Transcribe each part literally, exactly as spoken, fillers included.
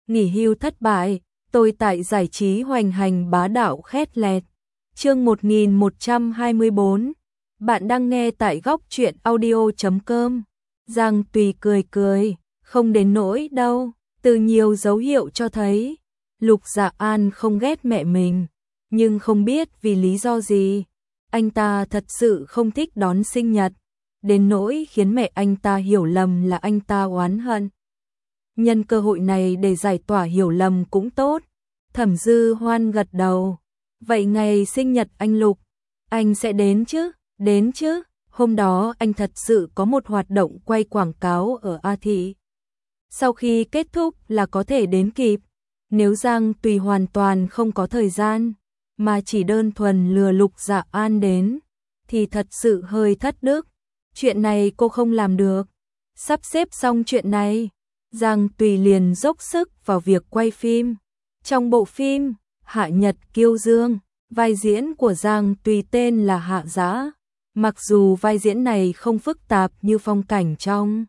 nghỉ hưu thất bại, tôi tại giải trí hoành hành bá đạo khét lẹt. Chương một nghìn một trăm hai mươi bốn. Bạn đang nghe tại góc truyện audio chấm com. Giang Tùy cười cười, không đến nỗi đâu, từ nhiều dấu hiệu cho thấy Lục Dạ An không ghét mẹ mình, nhưng không biết vì lý do gì, anh ta thật sự không thích đón sinh nhật, đến nỗi khiến mẹ anh ta hiểu lầm là anh ta oán hận. Nhân cơ hội này để giải tỏa hiểu lầm cũng tốt. Thẩm Dư Hoan gật đầu. Vậy ngày sinh nhật anh Lục, anh sẽ đến chứ? Đến chứ? Hôm đó anh thật sự có một hoạt động quay quảng cáo ở A Thị. Sau khi kết thúc là có thể đến kịp. Nếu Giang Tùy hoàn toàn không có thời gian, mà chỉ đơn thuần lừa Lục Dạ An đến, thì thật sự hơi thất đức. Chuyện này cô không làm được. Sắp xếp xong chuyện này, Giang Tùy liền dốc sức vào việc quay phim. Trong bộ phim Hạ Nhật Kiêu Dương, vai diễn của Giang Tùy tên là Hạ Dã. Mặc dù vai diễn này không phức tạp như phong cảnh trong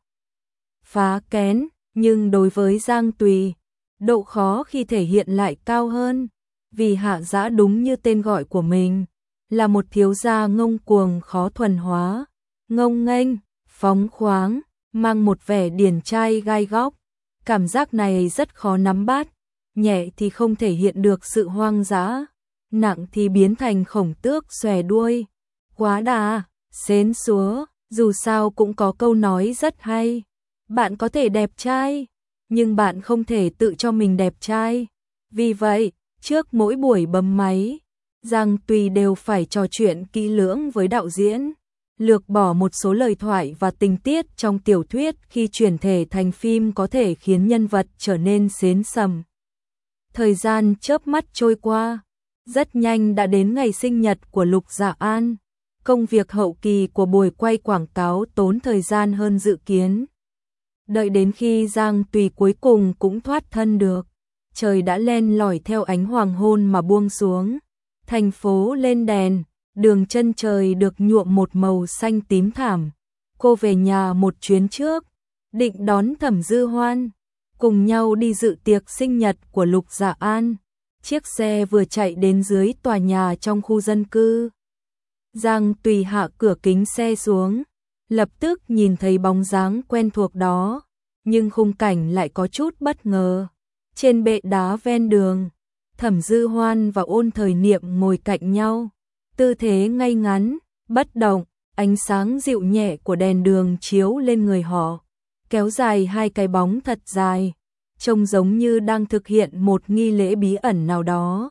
Phá Kén, nhưng đối với Giang Tùy, độ khó khi thể hiện lại cao hơn, vì Hạ Dã đúng như tên gọi của mình, là một thiếu gia ngông cuồng khó thuần hóa, ngông nghênh, phóng khoáng, mang một vẻ điển trai gai góc. Cảm giác này rất khó nắm bắt, nhẹ thì không thể hiện được sự hoang dã, nặng thì biến thành khổng tước xòe đuôi. Quá đà, xến xúa, dù sao cũng có câu nói rất hay. Bạn có thể đẹp trai, nhưng bạn không thể tự cho mình đẹp trai. Vì vậy, trước mỗi buổi bấm máy, Giang Tùy đều phải trò chuyện kỹ lưỡng với đạo diễn, lược bỏ một số lời thoại và tình tiết trong tiểu thuyết khi chuyển thể thành phim có thể khiến nhân vật trở nên xến sầm. Thời gian chớp mắt trôi qua, rất nhanh đã đến ngày sinh nhật của Lục Dạ An. Công việc hậu kỳ của buổi quay quảng cáo tốn thời gian hơn dự kiến. Đợi đến khi Giang Tùy cuối cùng cũng thoát thân được, trời đã len lỏi theo ánh hoàng hôn mà buông xuống. Thành phố lên đèn, đường chân trời được nhuộm một màu xanh tím thảm. Cô về nhà một chuyến trước, định đón Thẩm Dư Hoan, cùng nhau đi dự tiệc sinh nhật của Lục Dạ An. Chiếc xe vừa chạy đến dưới tòa nhà trong khu dân cư. Giang Tùy hạ cửa kính xe xuống, lập tức nhìn thấy bóng dáng quen thuộc đó, nhưng khung cảnh lại có chút bất ngờ. Trên bệ đá ven đường, Thẩm Dư Hoan và Ôn Thời Niệm ngồi cạnh nhau, tư thế ngay ngắn, bất động, ánh sáng dịu nhẹ của đèn đường chiếu lên người họ, kéo dài hai cái bóng thật dài, trông giống như đang thực hiện một nghi lễ bí ẩn nào đó.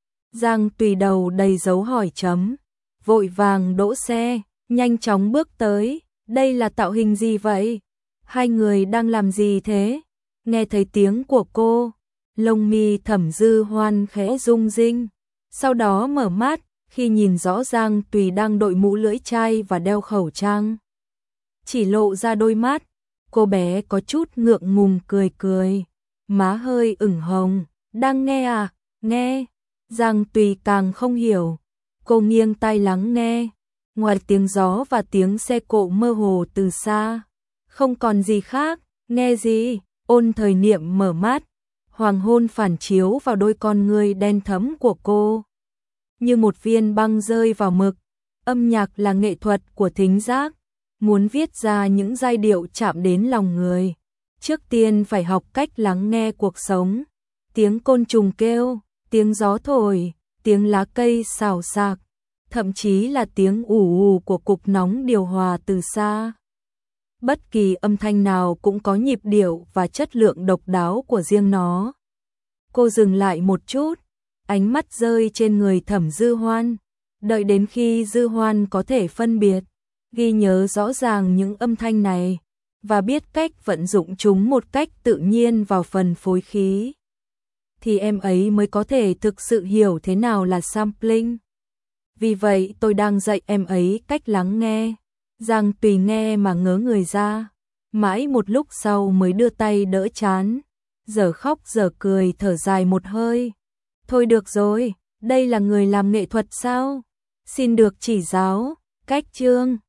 Giang Tùy đầu đầy dấu hỏi chấm, vội vàng đỗ xe, nhanh chóng bước tới. Đây là tạo hình gì vậy? Hai người đang làm gì thế? Nghe thấy tiếng của cô, lông mi Thẩm Dư Hoan khẽ rung rinh, sau đó mở mắt khi nhìn rõ Giang Tùy đang đội mũ lưỡi chai và đeo khẩu trang. Chỉ lộ ra đôi mắt, cô bé có chút ngượng ngùng cười cười, má hơi ửng hồng. Đang nghe à? Nghe. Giang Tùy càng không hiểu. Cô nghiêng tai lắng nghe, ngoài tiếng gió và tiếng xe cộ mơ hồ từ xa, không còn gì khác. Nghe gì? Ôn Thời Niệm mở mắt, hoàng hôn phản chiếu vào đôi con ngươi đen thẫm của cô, như một viên băng rơi vào mực. Âm nhạc là nghệ thuật của thính giác, muốn viết ra những giai điệu chạm đến lòng người, trước tiên phải học cách lắng nghe cuộc sống. Tiếng côn trùng kêu, tiếng gió thổi, tiếng lá cây xào xạc, thậm chí là tiếng ù ù của cục nóng điều hòa từ xa. Bất kỳ âm thanh nào cũng có nhịp điệu và chất lượng độc đáo của riêng nó. Cô dừng lại một chút, ánh mắt rơi trên người Thẩm Dư Hoan, đợi đến khi Dư Hoan có thể phân biệt, ghi nhớ rõ ràng những âm thanh này, và biết cách vận dụng chúng một cách tự nhiên vào phần phối khí, thì em ấy mới có thể thực sự hiểu thế nào là sampling. Vì vậy tôi đang dạy em ấy cách lắng nghe. Giang Tùy nghe mà ngớ người ra, mãi một lúc sau mới đưa tay đỡ trán, giờ khóc giờ cười thở dài một hơi. Thôi được rồi, đây là người làm nghệ thuật sao? Xin được chỉ giáo, cách chương.